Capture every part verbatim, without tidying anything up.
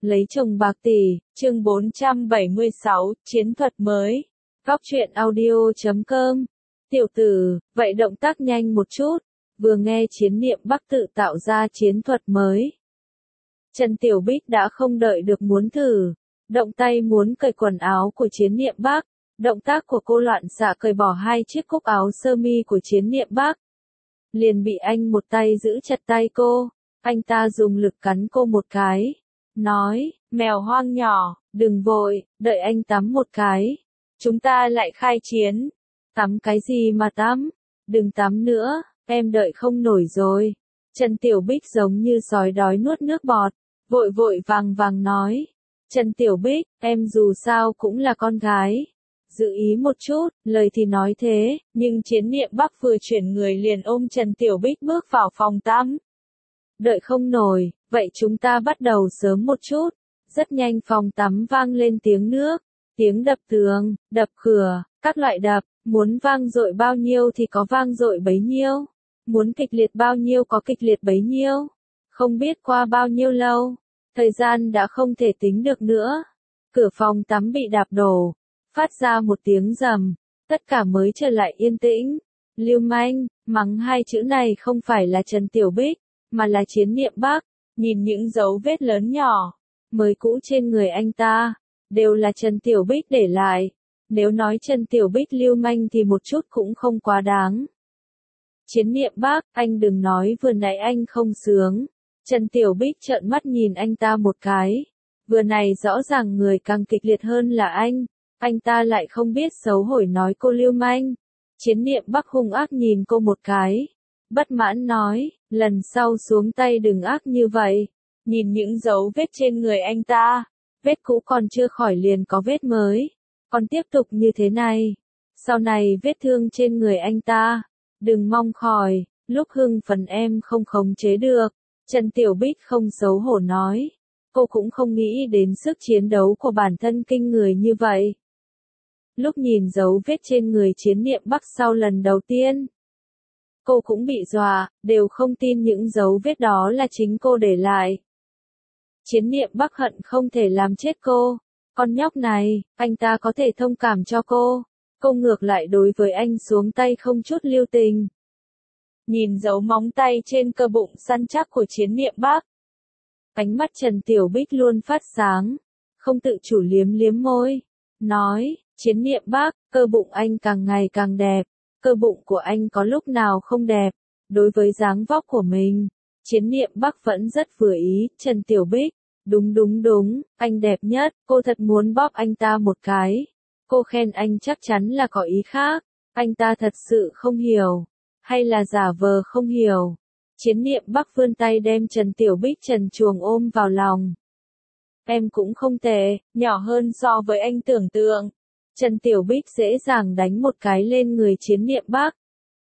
Lấy chồng bạc tỷ, chương bốn trăm bảy mươi sáu, chiến thuật mới. Góc truyện audio chấm com. Tiểu tử, vậy động tác nhanh một chút. Vừa nghe Chiến Niệm Bắc tự tạo ra chiến thuật mới. Trần Tiểu Bích đã không đợi được muốn thử. Động tay muốn cởi quần áo của Chiến Niệm Bắc. Động tác của cô loạn xạ cởi bỏ hai chiếc cúc áo sơ mi của Chiến Niệm Bắc. Liền bị anh một tay giữ chặt tay cô. Anh ta dùng lực cắn cô một cái. Nói, mèo hoang nhỏ, đừng vội, đợi anh tắm một cái. Chúng ta lại khai chiến. Tắm cái gì mà tắm? Đừng tắm nữa, em đợi không nổi rồi. Trần Tiểu Bích giống như sói đói nuốt nước bọt, vội vội vàng vàng nói. Trần Tiểu Bích, em dù sao cũng là con gái. Giữ ý một chút, lời thì nói thế, nhưng Chiến Niệm Bắc vừa chuyển người liền ôm Trần Tiểu Bích bước vào phòng tắm. Đợi không nổi, vậy chúng ta bắt đầu sớm một chút. Rất nhanh phòng tắm vang lên tiếng nước, tiếng đập tường, đập cửa, các loại đập, muốn vang dội bao nhiêu thì có vang dội bấy nhiêu, muốn kịch liệt bao nhiêu có kịch liệt bấy nhiêu. Không biết qua bao nhiêu lâu, thời gian đã không thể tính được nữa. Cửa phòng tắm bị đạp đổ, phát ra một tiếng rầm, tất cả mới trở lại yên tĩnh. Lưu manh, mắng hai chữ này không phải là Trần Tiểu Bích, mà là Chiến Niệm Bắc. Nhìn những dấu vết lớn nhỏ, mới cũ trên người anh ta, đều là Trần Tiểu Bích để lại. Nếu nói Trần Tiểu Bích lưu manh thì một chút cũng không quá đáng. Chiến Niệm Bắc, anh đừng nói vừa nãy anh không sướng. Trần Tiểu Bích trợn mắt nhìn anh ta một cái. Vừa này rõ ràng người càng kịch liệt hơn là anh. Anh ta lại không biết xấu hổ nói cô lưu manh. Chiến Niệm Bắc hung ác nhìn cô một cái. Bất mãn nói, lần sau xuống tay đừng ác như vậy. Nhìn những dấu vết trên người anh ta, vết cũ còn chưa khỏi liền có vết mới. Còn tiếp tục như thế này, sau này vết thương trên người anh ta, đừng mong khỏi, lúc hưng phấn em không khống chế được. Trần Tiểu Bích không xấu hổ nói, cô cũng không nghĩ đến sức chiến đấu của bản thân kinh người như vậy. Lúc nhìn dấu vết trên người Chiến Niệm Bắc sau lần đầu tiên, cô cũng bị dọa, đều không tin những dấu vết đó là chính cô để lại. Chiến Niệm Bắc hận không thể làm chết cô. Con nhóc này, anh ta có thể thông cảm cho cô. Cô ngược lại đối với anh xuống tay không chút lưu tình. Nhìn dấu móng tay trên cơ bụng săn chắc của Chiến Niệm Bắc. Ánh mắt Trần Tiểu Bích luôn phát sáng. Không tự chủ liếm liếm môi. Nói, Chiến Niệm Bắc, cơ bụng anh càng ngày càng đẹp. Cơ bụng của anh có lúc nào không đẹp. Đối với dáng vóc của mình, Chiến Niệm Bắc vẫn rất vừa ý. Trần Tiểu Bích, đúng đúng đúng, anh đẹp nhất. Cô thật muốn bóp anh ta một cái. Cô khen anh chắc chắn là có ý khác. Anh ta thật sự không hiểu, hay là giả vờ không hiểu. Chiến Niệm Bắc vươn tay đem Trần Tiểu Bích trần truồng ôm vào lòng. Em cũng không tệ, nhỏ hơn so với anh tưởng tượng. Trần Tiểu Bích dễ dàng đánh một cái lên người Chiến Niệm Bắc.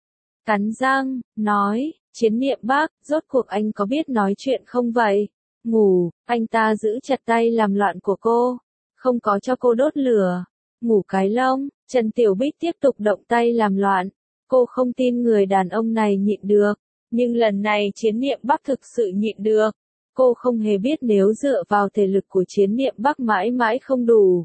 Cắn răng, nói, Chiến Niệm Bắc, rốt cuộc anh có biết nói chuyện không vậy? Ngủ, anh ta giữ chặt tay làm loạn của cô. Không có cho cô đốt lửa. Ngủ cái lông, Trần Tiểu Bích tiếp tục động tay làm loạn. Cô không tin người đàn ông này nhịn được. Nhưng lần này Chiến Niệm Bắc thực sự nhịn được. Cô không hề biết nếu dựa vào thể lực của Chiến Niệm Bắc mãi mãi không đủ.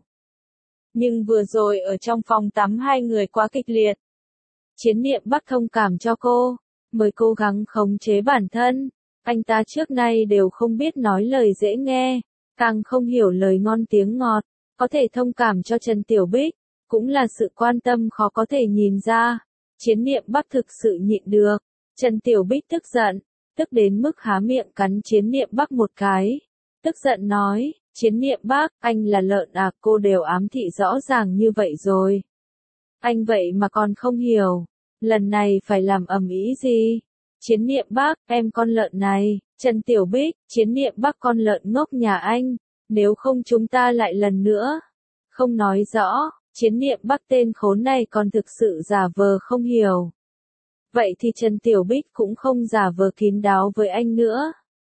Nhưng vừa rồi ở trong phòng tắm hai người quá kịch liệt. Chiến Niệm Bắc thông cảm cho cô, mới cố gắng khống chế bản thân. Anh ta trước nay đều không biết nói lời dễ nghe, càng không hiểu lời ngon tiếng ngọt. Có thể thông cảm cho Trần Tiểu Bích, cũng là sự quan tâm khó có thể nhìn ra. Chiến Niệm Bắc thực sự nhịn được. Trần Tiểu Bích tức giận, tức đến mức há miệng cắn Chiến Niệm Bắc một cái. Tức giận nói, Chiến Niệm Bắc, anh là lợn à, cô đều ám thị rõ ràng như vậy rồi. Anh vậy mà còn không hiểu, lần này phải làm ầm ĩ gì? Chiến Niệm Bắc, em con lợn này. Trần Tiểu Bích, Chiến Niệm Bắc con lợn ngốc nhà anh, nếu không chúng ta lại lần nữa. Không nói rõ, Chiến Niệm Bắc tên khốn này còn thực sự giả vờ không hiểu. Vậy thì Trần Tiểu Bích cũng không giả vờ kín đáo với anh nữa.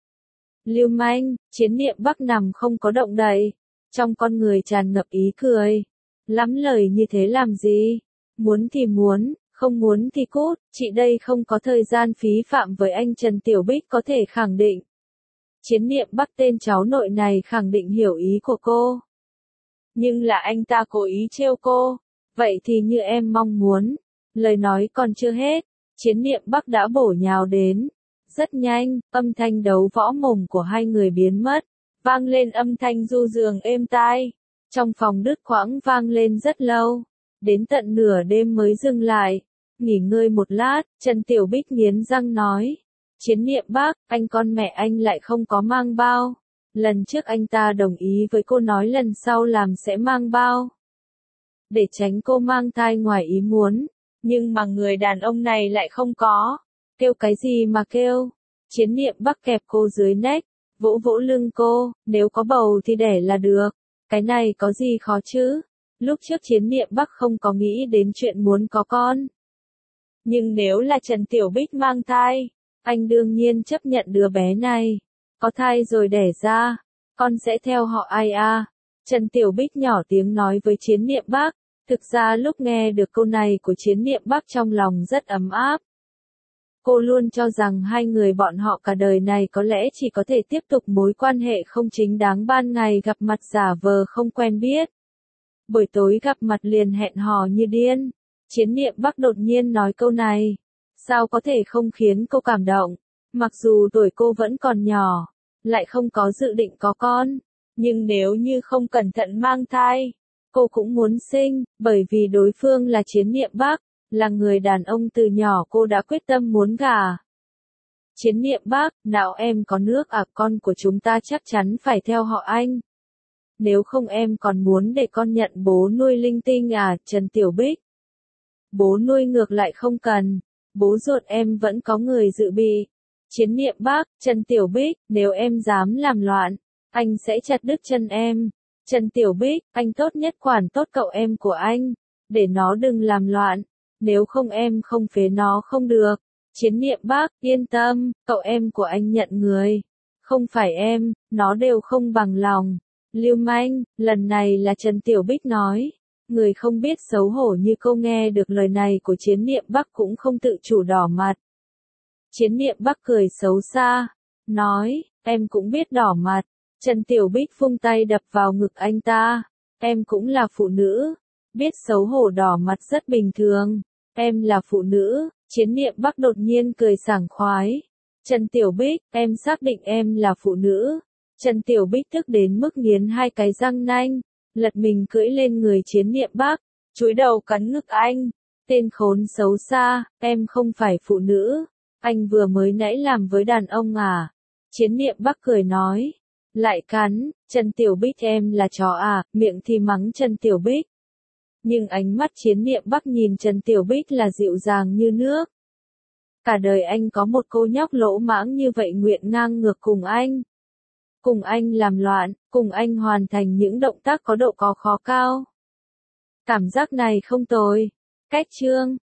Lưu manh, Chiến Niệm Bắc nằm không có động đậy, trong con người tràn ngập ý cười. Lắm lời như thế làm gì? Muốn thì muốn, không muốn thì cút, chị đây không có thời gian phí phạm với anh. Trần Tiểu Bích có thể khẳng định. Chiến Niệm Bắc tên cháu nội này khẳng định hiểu ý của cô. Nhưng là anh ta cố ý trêu cô. Vậy thì như em mong muốn. Lời nói còn chưa hết, Chiến Niệm Bắc đã bổ nhào đến. Rất nhanh, âm thanh đấu võ mồm của hai người biến mất. Vang lên âm thanh du dương êm tai. Trong phòng đứt quãng vang lên rất lâu. Đến tận nửa đêm mới dừng lại. Nghỉ ngơi một lát, Trần Tiểu Bích nghiến răng nói. Chiến Niệm Bắc, anh con mẹ anh lại không có mang bao. Lần trước anh ta đồng ý với cô nói lần sau làm sẽ mang bao. Để tránh cô mang thai ngoài ý muốn. Nhưng mà người đàn ông này lại không có. Kêu cái gì mà kêu. Chiến Niệm Bắc kẹp cô dưới nách. Vỗ vỗ lưng cô, nếu có bầu thì đẻ là được. Cái này có gì khó chứ. Lúc trước Chiến Niệm Bắc không có nghĩ đến chuyện muốn có con. Nhưng nếu là Trần Tiểu Bích mang thai, anh đương nhiên chấp nhận đứa bé này. Có thai rồi đẻ ra, con sẽ theo họ ai à? Trần Tiểu Bích nhỏ tiếng nói với Chiến Niệm Bắc. Thực ra lúc nghe được câu này của Chiến Niệm Bắc trong lòng rất ấm áp. Cô luôn cho rằng hai người bọn họ cả đời này có lẽ chỉ có thể tiếp tục mối quan hệ không chính đáng, ban ngày gặp mặt giả vờ không quen biết. Buổi tối gặp mặt liền hẹn hò như điên. Chiến Niệm Bắc đột nhiên nói câu này. Sao có thể không khiến cô cảm động? Mặc dù tuổi cô vẫn còn nhỏ, lại không có dự định có con. Nhưng nếu như không cẩn thận mang thai, cô cũng muốn sinh, bởi vì đối phương là Chiến Niệm Bắc, là người đàn ông từ nhỏ cô đã quyết tâm muốn gả. Chiến Niệm Bắc, nào em có nước à, con của chúng ta chắc chắn phải theo họ anh. Nếu không em còn muốn để con nhận bố nuôi linh tinh à, Trần Tiểu Bích. Bố nuôi ngược lại không cần, bố ruột em vẫn có người dự bị. Chiến Niệm Bắc, Trần Tiểu Bích, nếu em dám làm loạn, anh sẽ chặt đứt chân em. Trần Tiểu Bích, anh tốt nhất quản tốt cậu em của anh, để nó đừng làm loạn, nếu không em không phế nó không được. Chiến Niệm Bắc, yên tâm, cậu em của anh nhận người, không phải em, nó đều không bằng lòng. Lưu manh, lần này là Trần Tiểu Bích nói. Người không biết xấu hổ như cô nghe được lời này của Chiến Niệm Bắc cũng không tự chủ đỏ mặt. Chiến Niệm Bắc cười xấu xa, nói, em cũng biết đỏ mặt. Trần Tiểu Bích vung tay đập vào ngực anh ta. Em cũng là phụ nữ, biết xấu hổ đỏ mặt rất bình thường. Em là phụ nữ. Chiến Niệm Bắc đột nhiên cười sảng khoái. Trần Tiểu Bích, em xác định em là phụ nữ. Trần Tiểu Bích tức đến mức nghiến hai cái răng nanh, lật mình cưỡi lên người Chiến Niệm Bắc, chúi đầu cắn ngực anh. Tên khốn xấu xa, em không phải phụ nữ. Anh vừa mới nãy làm với đàn ông à? Chiến Niệm Bắc cười nói. Lại cắn, Trần Tiểu Bích em là chó à, miệng thì mắng Trần Tiểu Bích. Nhưng ánh mắt Chiến Niệm Bắc nhìn Trần Tiểu Bích là dịu dàng như nước. Cả đời anh có một cô nhóc lỗ mãng như vậy nguyện ngang ngược cùng anh. Cùng anh làm loạn, cùng anh hoàn thành những động tác có độ có khó cao. Cảm giác này không tồi. Cách chương